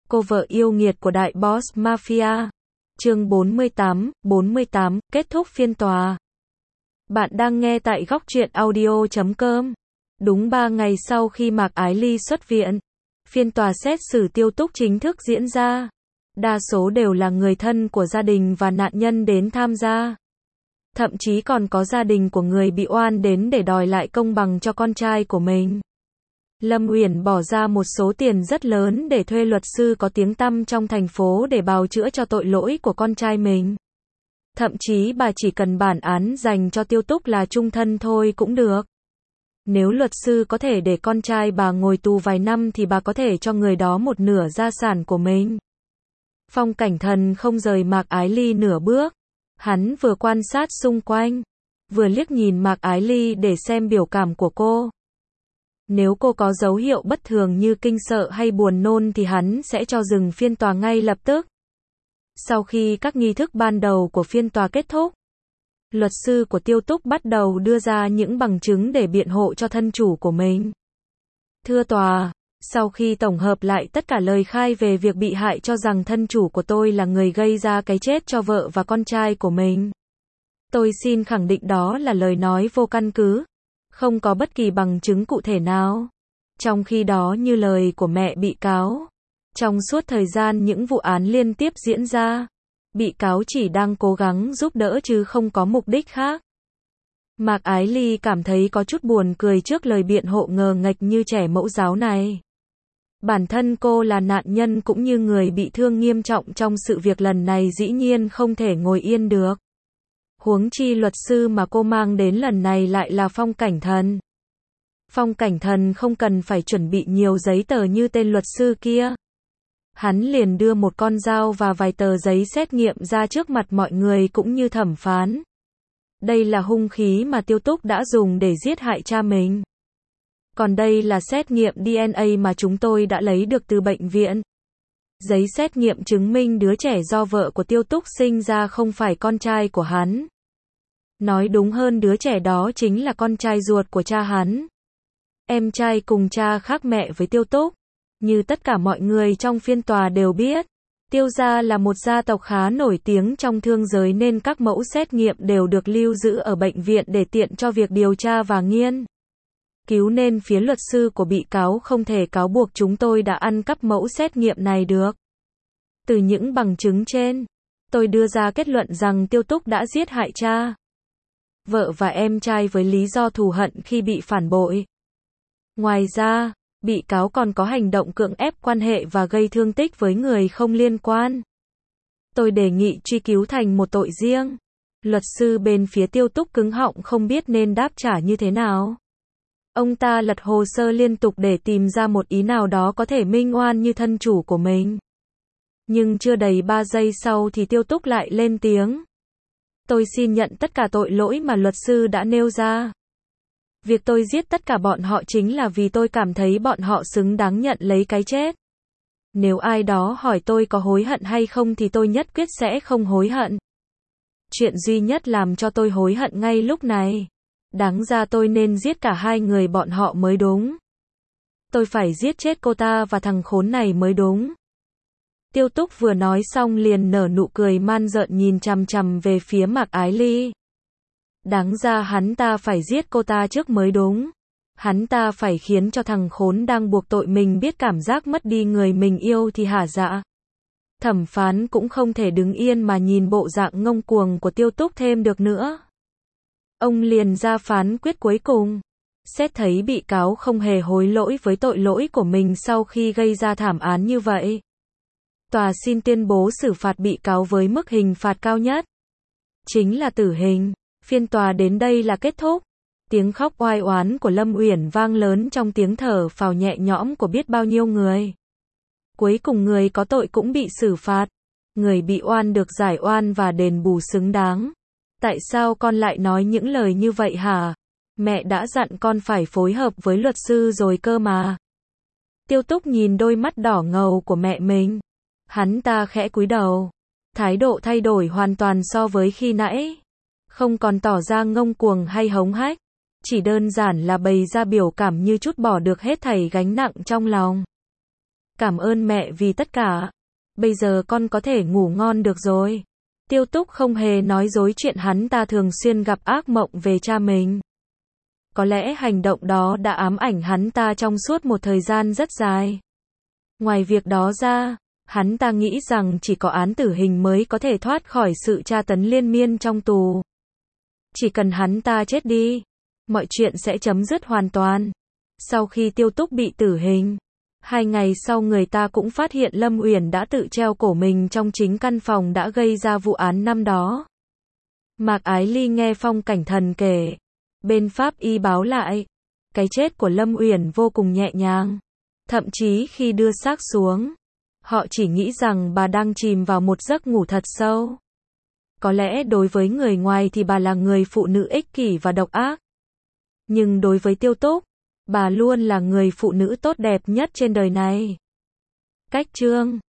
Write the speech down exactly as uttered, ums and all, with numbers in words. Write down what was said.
Cô vợ yêu nghiệt của đại boss mafia. Chương bốn mươi tám, bốn mươi tám, kết thúc phiên tòa. Bạn đang nghe tại góc truyện audio chấm com. Đúng ba ngày sau khi Mạc Ái Ly xuất viện, phiên tòa xét xử Tiêu Túc chính thức diễn ra. Đa số đều là người thân của gia đình và nạn nhân đến tham gia. Thậm chí còn có gia đình của người bị oan đến để đòi lại công bằng cho con trai của mình. Lâm Uyển bỏ ra một số tiền rất lớn để thuê luật sư có tiếng tăm trong thành phố để bào chữa cho tội lỗi của con trai mình. Thậm chí bà chỉ cần bản án dành cho Tiêu Túc là chung thân thôi cũng được. Nếu luật sư có thể để con trai bà ngồi tù vài năm thì bà có thể cho người đó một nửa gia sản của mình. Phong Cảnh Thần không rời Mạc Ái Ly nửa bước. Hắn vừa quan sát xung quanh, vừa liếc nhìn Mạc Ái Ly để xem biểu cảm của cô. Nếu cô có dấu hiệu bất thường như kinh sợ hay buồn nôn thì hắn sẽ cho dừng phiên tòa ngay lập tức. Sau khi các nghi thức ban đầu của phiên tòa kết thúc, luật sư của Tiêu Túc bắt đầu đưa ra những bằng chứng để biện hộ cho thân chủ của mình. Thưa tòa, sau khi tổng hợp lại tất cả lời khai về việc bị hại cho rằng thân chủ của tôi là người gây ra cái chết cho vợ và con trai của mình, tôi xin khẳng định đó là lời nói vô căn cứ, không có bất kỳ bằng chứng cụ thể nào. Trong khi đó, như lời của mẹ bị cáo, trong suốt thời gian những vụ án liên tiếp diễn ra, bị cáo chỉ đang cố gắng giúp đỡ chứ không có mục đích khác. Mạc Ái Ly cảm thấy có chút buồn cười trước lời biện hộ ngờ nghệch như trẻ mẫu giáo này. Bản thân cô là nạn nhân cũng như người bị thương nghiêm trọng trong sự việc lần này dĩ nhiên không thể ngồi yên được. Huống chi luật sư mà cô mang đến lần này lại là Phong Cảnh Thần. Phong Cảnh Thần không cần phải chuẩn bị nhiều giấy tờ như tên luật sư kia. Hắn liền đưa một con dao và vài tờ giấy xét nghiệm ra trước mặt mọi người cũng như thẩm phán. Đây là hung khí mà Tiêu Túc đã dùng để giết hại cha mình. Còn đây là xét nghiệm đê en a mà chúng tôi đã lấy được từ bệnh viện. Giấy xét nghiệm chứng minh đứa trẻ do vợ của Tiêu Túc sinh ra không phải con trai của hắn. Nói đúng hơn, đứa trẻ đó chính là con trai ruột của cha hắn. Em trai cùng cha khác mẹ với Tiêu Túc. Như tất cả mọi người trong phiên tòa đều biết, Tiêu gia là một gia tộc khá nổi tiếng trong thương giới nên các mẫu xét nghiệm đều được lưu giữ ở bệnh viện để tiện cho việc điều tra và nghiên cứu, nên phía luật sư của bị cáo không thể cáo buộc chúng tôi đã ăn cắp mẫu xét nghiệm này được. Từ những bằng chứng trên, tôi đưa ra kết luận rằng Tiêu Túc đã giết hại cha, vợ và em trai với lý do thù hận khi bị phản bội. Ngoài ra, bị cáo còn có hành động cưỡng ép quan hệ và gây thương tích với người không liên quan. Tôi đề nghị truy cứu thành một tội riêng. Luật sư bên phía Tiêu Túc cứng họng không biết nên đáp trả như thế nào. Ông ta lật hồ sơ liên tục để tìm ra một ý nào đó có thể minh oan như thân chủ của mình. Nhưng chưa đầy ba giây sau thì Tiêu Túc lại lên tiếng. Tôi xin nhận tất cả tội lỗi mà luật sư đã nêu ra. Việc tôi giết tất cả bọn họ chính là vì tôi cảm thấy bọn họ xứng đáng nhận lấy cái chết. Nếu ai đó hỏi tôi có hối hận hay không thì tôi nhất quyết sẽ không hối hận. Chuyện duy nhất làm cho tôi hối hận ngay lúc này, đáng ra tôi nên giết cả hai người bọn họ mới đúng. Tôi phải giết chết cô ta và thằng khốn này mới đúng. Tiêu Túc vừa nói xong liền nở nụ cười man rợn nhìn chằm chằm về phía Mạc Ái Ly. Đáng ra hắn ta phải giết cô ta trước mới đúng. Hắn ta phải khiến cho thằng khốn đang buộc tội mình biết cảm giác mất đi người mình yêu thì hả dạ. Thẩm phán cũng không thể đứng yên mà nhìn bộ dạng ngông cuồng của Tiêu Túc thêm được nữa. Ông liền ra phán quyết cuối cùng. Xét thấy bị cáo không hề hối lỗi với tội lỗi của mình sau khi gây ra thảm án như vậy, tòa xin tuyên bố xử phạt bị cáo với mức hình phạt cao nhất, chính là tử hình. Phiên tòa đến đây là kết thúc. Tiếng khóc oai oán của Lâm Uyển vang lớn trong tiếng thở phào nhẹ nhõm của biết bao nhiêu người. Cuối cùng người có tội cũng bị xử phạt. Người bị oan được giải oan và đền bù xứng đáng. Tại sao con lại nói những lời như vậy hả? Mẹ đã dặn con phải phối hợp với luật sư rồi cơ mà. Tiêu Túc nhìn đôi mắt đỏ ngầu của mẹ mình. Hắn ta khẽ cúi đầu. Thái độ thay đổi hoàn toàn so với khi nãy. Không còn tỏ ra ngông cuồng hay hống hách, chỉ đơn giản là bày ra biểu cảm như trút bỏ được hết thảy gánh nặng trong lòng. Cảm ơn mẹ vì tất cả. Bây giờ con có thể ngủ ngon được rồi. Tiêu Túc không hề nói dối chuyện hắn ta thường xuyên gặp ác mộng về cha mình. Có lẽ hành động đó đã ám ảnh hắn ta trong suốt một thời gian rất dài. Ngoài việc đó ra, hắn ta nghĩ rằng chỉ có án tử hình mới có thể thoát khỏi sự tra tấn liên miên trong tù. Chỉ cần hắn ta chết đi, mọi chuyện sẽ chấm dứt hoàn toàn. Sau khi Tiêu Túc bị tử hình, hai ngày sau người ta cũng phát hiện Lâm Uyển đã tự treo cổ mình trong chính căn phòng đã gây ra vụ án năm đó. Mạc Ái Ly nghe Phong Cảnh Thần kể, bên pháp y báo lại, cái chết của Lâm Uyển vô cùng nhẹ nhàng. Thậm chí khi đưa xác xuống, họ chỉ nghĩ rằng bà đang chìm vào một giấc ngủ thật sâu. Có lẽ đối với người ngoài thì bà là người phụ nữ ích kỷ và độc ác. Nhưng đối với Tiêu Túc, bà luôn là người phụ nữ tốt đẹp nhất trên đời này. Cách chương